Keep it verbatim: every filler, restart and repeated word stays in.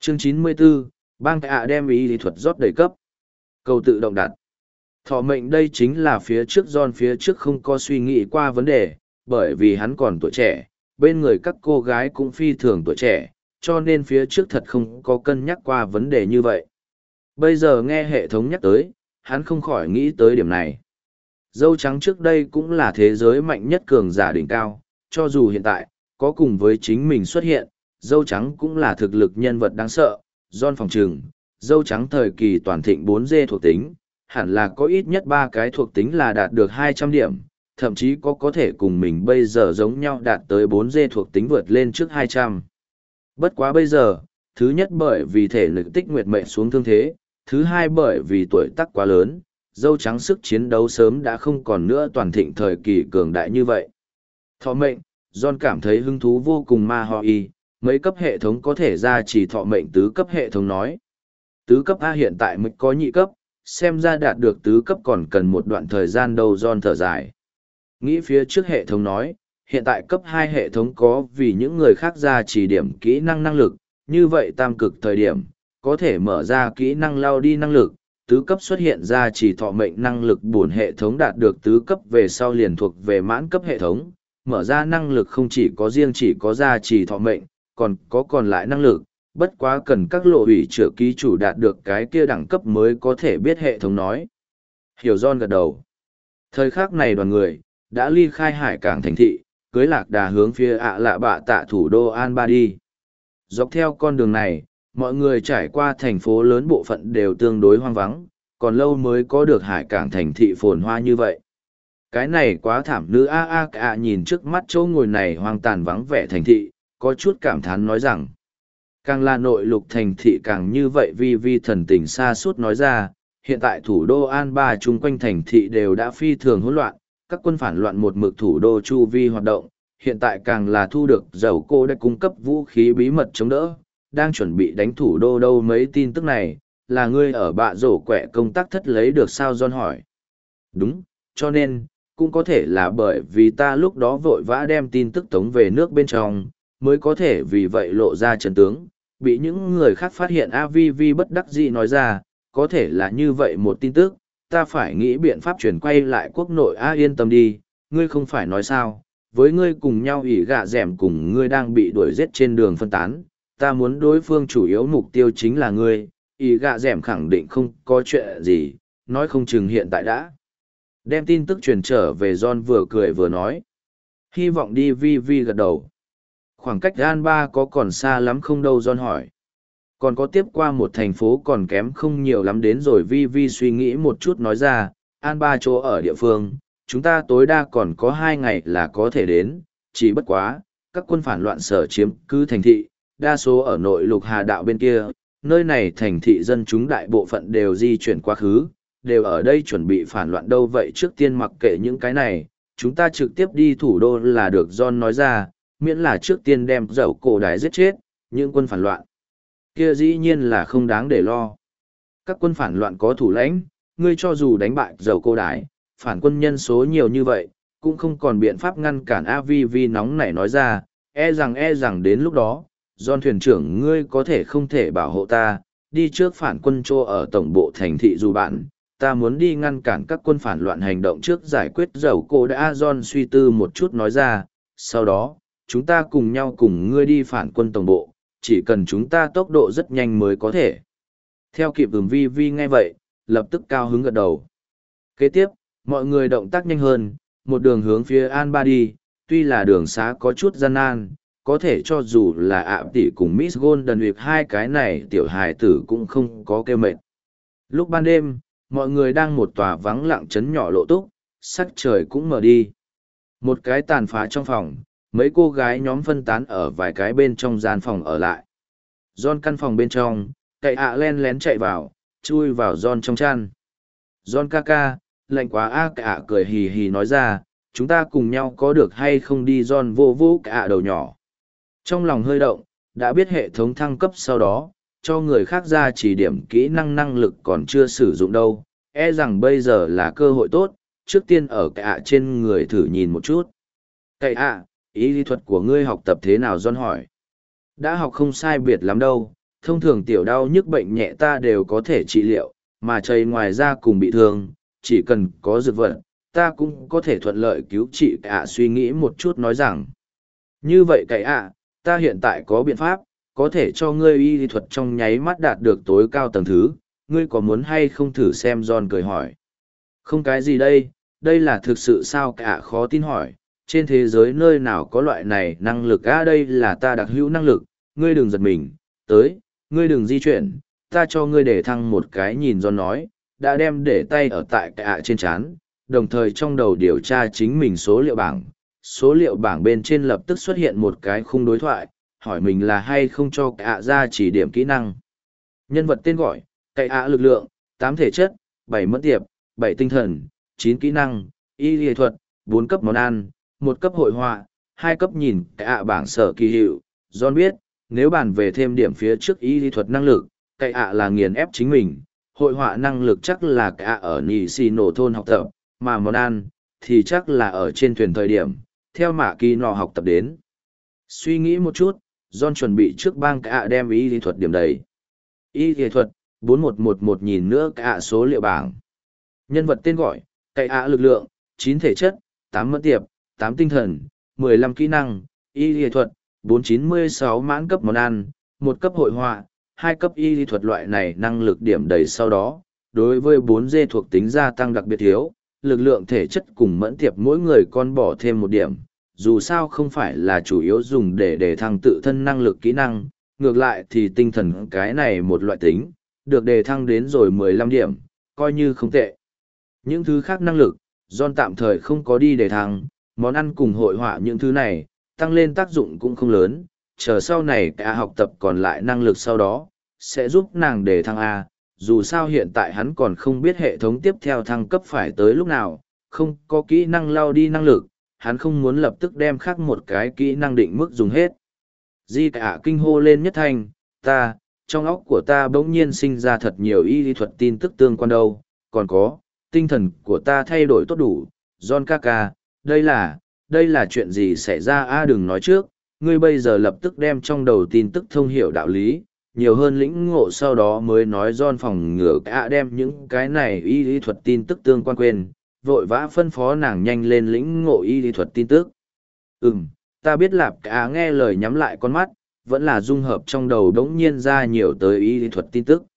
Chương chín mươi bốn, bang ạ đem ý lý thuật rót đầy cấp. Câu tự động đặt. Thọ mệnh đây chính là phía trước John phía trước không có suy nghĩ qua vấn đề, bởi vì hắn còn tuổi trẻ, bên người các cô gái cũng phi thường tuổi trẻ, cho nên phía trước thật không có cân nhắc qua vấn đề như vậy. Bây giờ nghe hệ thống nhắc tới, hắn không khỏi nghĩ tới điểm này. Dâu trắng trước đây cũng là thế giới mạnh nhất cường giả đỉnh cao, cho dù hiện tại, có cùng với chính mình xuất hiện, dâu trắng cũng là thực lực nhân vật đáng sợ. John phòng trừng, dâu trắng thời kỳ toàn thịnh bốn D thuộc tính, hẳn là có ít nhất ba cái thuộc tính là đạt được hai trăm điểm, thậm chí có có thể cùng mình bây giờ giống nhau đạt tới bốn D thuộc tính vượt lên trước hai trăm. Bất quá bây giờ, thứ nhất bởi vì thể lực tích nguyệt mệnh xuống thương thế, thứ hai bởi vì tuổi tác quá lớn, dâu trắng sức chiến đấu sớm đã không còn nữa toàn thịnh thời kỳ cường đại như vậy. Thọ mệnh, John cảm thấy hứng thú vô cùng ma ho y, mấy cấp hệ thống có thể ra chỉ thọ mệnh tứ cấp hệ thống nói. Tứ cấp A hiện tại mới có nhị cấp, xem ra đạt được tứ cấp còn cần một đoạn thời gian đâu. John thở dài. Nghĩ phía trước hệ thống nói, hiện tại cấp hai hệ thống có vì những người khác ra chỉ điểm kỹ năng năng lực, như vậy tam cực thời điểm, có thể mở ra kỹ năng lao đi năng lực, tứ cấp xuất hiện ra chỉ thọ mệnh năng lực bổn hệ thống đạt được tứ cấp về sau liền thuộc về mãn cấp hệ thống, mở ra năng lực không chỉ có riêng chỉ có ra chỉ thọ mệnh, còn có còn lại năng lực, bất quá cần các lộ ủy chữa ký chủ đạt được cái kia đẳng cấp mới có thể biết hệ thống nói. Hiểu. John gật đầu. Thời khắc này đoàn người, đã ly khai hải cảng thành thị, cưới lạc đà hướng phía ạ lạ bạ tạ thủ đô An Ba đi. Dọc theo con đường này, mọi người trải qua thành phố lớn bộ phận đều tương đối hoang vắng, còn lâu mới có được hải cảng thành thị phồn hoa như vậy. Cái này quá thảm. Nữ a a cả nhìn trước mắt chỗ ngồi này hoang tàn vắng vẻ thành thị, có chút cảm thán nói rằng, càng là nội lục thành thị càng như vậy. Vi vi thần tình xa suốt nói ra, hiện tại thủ đô An Ba chung quanh thành thị đều đã phi thường hỗn loạn, các quân phản loạn một mực thủ đô chu vi hoạt động, hiện tại càng là thu được dầu cô đã cung cấp vũ khí bí mật chống đỡ, đang chuẩn bị đánh thủ đô đâu. Mấy tin tức này, là ngươi ở bạ rổ quẹ công tác thất lấy được sao? John hỏi. Đúng, cho nên, cũng có thể là bởi vì ta lúc đó vội vã đem tin tức tống về nước bên trong, mới có thể vì vậy lộ ra trận tướng, bị những người khác phát hiện. A Vi Vi bất đắc dĩ nói ra, có thể là như vậy một tin tức, ta phải nghĩ biện pháp chuyển quay lại quốc nội. A yên tâm đi, ngươi không phải nói sao, với ngươi cùng nhau ỉ gạ dẻm cùng ngươi đang bị đuổi giết trên đường phân tán, ta muốn đối phương chủ yếu mục tiêu chính là ngươi. Ỉ gạ dẻm khẳng định không có chuyện gì, nói không chừng hiện tại đã đem tin tức truyền trở về. John vừa cười vừa nói. Hy vọng đi. Vi Vi gật đầu. Khoảng cách An Ba có còn xa lắm không đâu? John hỏi. Còn có tiếp qua một thành phố còn kém không nhiều lắm đến rồi. Vi Vi suy nghĩ một chút nói ra, An Ba chỗ ở địa phương, chúng ta tối đa còn có hai ngày là có thể đến, chỉ bất quá, các quân phản loạn sở chiếm cứ thành thị, đa số ở nội lục Hà Đạo bên kia, nơi này thành thị dân chúng đại bộ phận đều di chuyển quá khứ, đều ở đây chuẩn bị phản loạn đâu. Vậy trước tiên mặc kệ những cái này, chúng ta trực tiếp đi thủ đô là được. John nói ra, miễn là trước tiên đem dầu cổ đái giết chết, những quân phản loạn kia dĩ nhiên là không đáng để lo. Các quân phản loạn có thủ lãnh, ngươi cho dù đánh bại dầu cô đái, phản quân nhân số nhiều như vậy, cũng không còn biện pháp ngăn cản. A Vi Vi nóng nảy nói ra, e rằng e rằng đến lúc đó, John thuyền trưởng ngươi có thể không thể bảo hộ ta, đi trước phản quân chỗ ở tổng bộ thành thị dù bạn, ta muốn đi ngăn cản các quân phản loạn hành động trước giải quyết dầu cô đã. John suy tư một chút nói ra, sau đó, chúng ta cùng nhau cùng ngươi đi phản quân tổng bộ, chỉ cần chúng ta tốc độ rất nhanh mới có thể theo kịp. Ừm. Vi Vi nghe vậy, lập tức cao hứng gật đầu. Kế tiếp, mọi người động tác nhanh hơn, một đường hướng phía An Ba đi, tuy là đường xá có chút gian nan, có thể cho dù là ạ tỷ cùng Miss Golden Week hai cái này tiểu hài tử cũng không có kêu mệt. Lúc ban đêm, mọi người đang một tòa vắng lặng trấn nhỏ lộ túc, sắc trời cũng mở đi. Một cái tàn phá trong phòng, mấy cô gái nhóm phân tán ở vài cái bên trong gian phòng ở lại. John căn phòng bên trong, cậy ạ len lén chạy vào, chui vào John trong chăn. John ca ca, lạnh quá. A cả cười hì hì nói ra, chúng ta cùng nhau có được hay không đi? John vô vô cả đầu nhỏ. Trong lòng hơi động, đã biết hệ thống thăng cấp sau đó, cho người khác ra chỉ điểm kỹ năng năng lực còn chưa sử dụng đâu, e rằng bây giờ là cơ hội tốt, trước tiên ở cả trên người thử nhìn một chút. Cậy ạ, ý lý thuật của ngươi học tập thế nào? John hỏi. Đã học không sai biệt lắm đâu, thông thường tiểu đau nhức bệnh nhẹ ta đều có thể trị liệu, mà chảy ngoài ra cùng bị thương, chỉ cần có dược vật, ta cũng có thể thuận lợi cứu trị. Cậy ạ suy nghĩ một chút nói rằng, như vậy cậy ạ, ta hiện tại có biện pháp, có thể cho ngươi y lý thuật trong nháy mắt đạt được tối cao tầng thứ, ngươi có muốn hay không thử xem? John cười hỏi. Không cái gì đây, đây là thực sự sao? Cậy ạ khó tin hỏi, trên thế giới nơi nào có loại này năng lực? À, đây là ta đặc hữu năng lực, ngươi đừng giật mình, tới, ngươi đừng di chuyển, ta cho ngươi để thăng một cái. Nhìn John nói, đã đem để tay ở tại cậy ạ trên trán, đồng thời trong đầu điều tra chính mình số liệu bảng. Số liệu bảng bên trên lập tức xuất hiện một cái khung đối thoại, hỏi mình là hay không cho cậy ạ ra chỉ điểm kỹ năng. Nhân vật tên gọi, cậy ạ lực lượng, tám thể chất, bảy mẫn tiệp, bảy tinh thần, chín kỹ năng, y lý thuật, bốn cấp món ăn, một cấp hội họa, hai cấp nhìn cậy ạ bảng sở kỳ hiệu. John biết, nếu bàn về thêm điểm phía trước y lý thuật năng lực, cậy ạ là nghiền ép chính mình. Hội họa năng lực chắc là cậy ạ ở nhì xì nổ thôn học tập, mà món ăn thì chắc là ở trên thuyền thời điểm theo mạ kỳ nọ học tập đến. Suy nghĩ một chút, John chuẩn bị trước bang cậy ạ đem y lý thuật điểm đầy. Y lý thuật bốn một một một. Nhìn nữa cậy ạ số liệu bảng. Nhân vật tên gọi, cậy ạ lực lượng, chín thể chất, tám mẫn tiệp, tám tinh thần, mười lăm kỹ năng, y lý thuật bốn chín sáu. Mãn cấp món ăn, một cấp hội họa, hai cấp y lý thuật. Loại này năng lực điểm đầy sau đó, đối với bốn D thuộc tính gia tăng đặc biệt thiếu, lực lượng thể chất cùng mẫn tiệp mỗi người con bỏ thêm một điểm, dù sao không phải là chủ yếu dùng để để thăng tự thân năng lực kỹ năng, ngược lại thì tinh thần cái này một loại tính, được đề thăng đến rồi mười lăm điểm, coi như không tệ. Những thứ khác năng lực, John tạm thời không có đi đề thăng, món ăn cùng hội họa những thứ này, tăng lên tác dụng cũng không lớn, chờ sau này cả học tập còn lại năng lực sau đó, sẽ giúp nàng đề thăng A. Dù sao hiện tại hắn còn không biết hệ thống tiếp theo thăng cấp phải tới lúc nào, không có kỹ năng lao đi năng lực, hắn không muốn lập tức đem khác một cái kỹ năng định mức dùng hết. Di cả kinh hô lên nhất thanh, ta, trong óc của ta bỗng nhiên sinh ra thật nhiều y lý thuật tin tức tương quan đâu, còn có, tinh thần của ta thay đổi tốt đủ. John Kaka, đây là, đây là chuyện gì xảy ra? A đừng nói trước, ngươi bây giờ lập tức đem trong đầu tin tức thông hiểu đạo lý, nhiều hơn lĩnh ngộ sau đó mới nói. John phòng ngừa cả đem những cái này y lý thuật tin tức tương quan quên, vội vã phân phó nàng nhanh lên lĩnh ngộ y lý thuật tin tức. Ừm, ta biết. Lạp cả nghe lời nhắm lại con mắt, vẫn là dung hợp trong đầu đống nhiên ra nhiều tới y lý thuật tin tức.